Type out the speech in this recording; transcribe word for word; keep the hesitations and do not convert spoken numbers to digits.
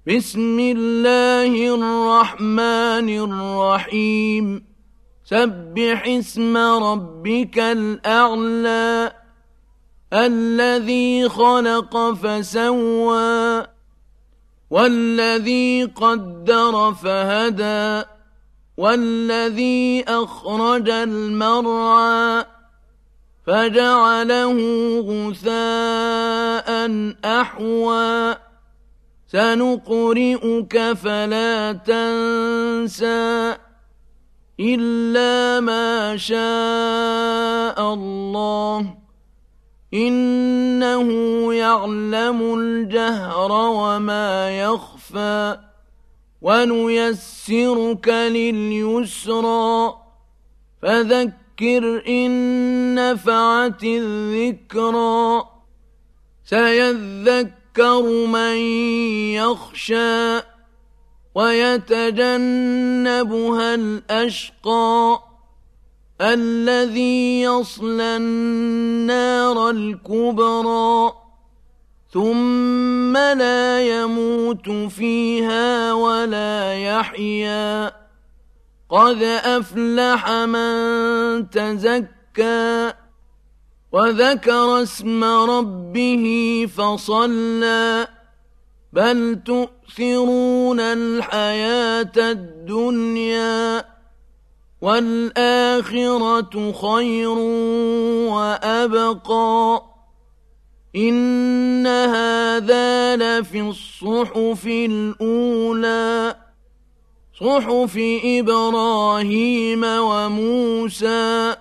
بسم الله الرحمن الرحيم سبح اسم ربك الأعلى الذي خلق فسوى والذي قدر فهدى والذي أخرج المرعى فجعله غثاء أحوى سنقرئك فلا تنسى إلا ما شاء الله إنه يعلم الجهر وما يخفى ونيسرك لليسرى فذكر إن نفعت الذكرى سيذكر من يخشى ويتجنبها الأشقى الذي يصلى النار الكبرى ثم لا يموت فيها ولا يحيا قد أفلح من تزكى وذكر اسم ربه فصلى بل تؤثرون الحياة الدنيا والآخرة خير وأبقى إن هذا لفي الصحف الأولى صحف إبراهيم وموسى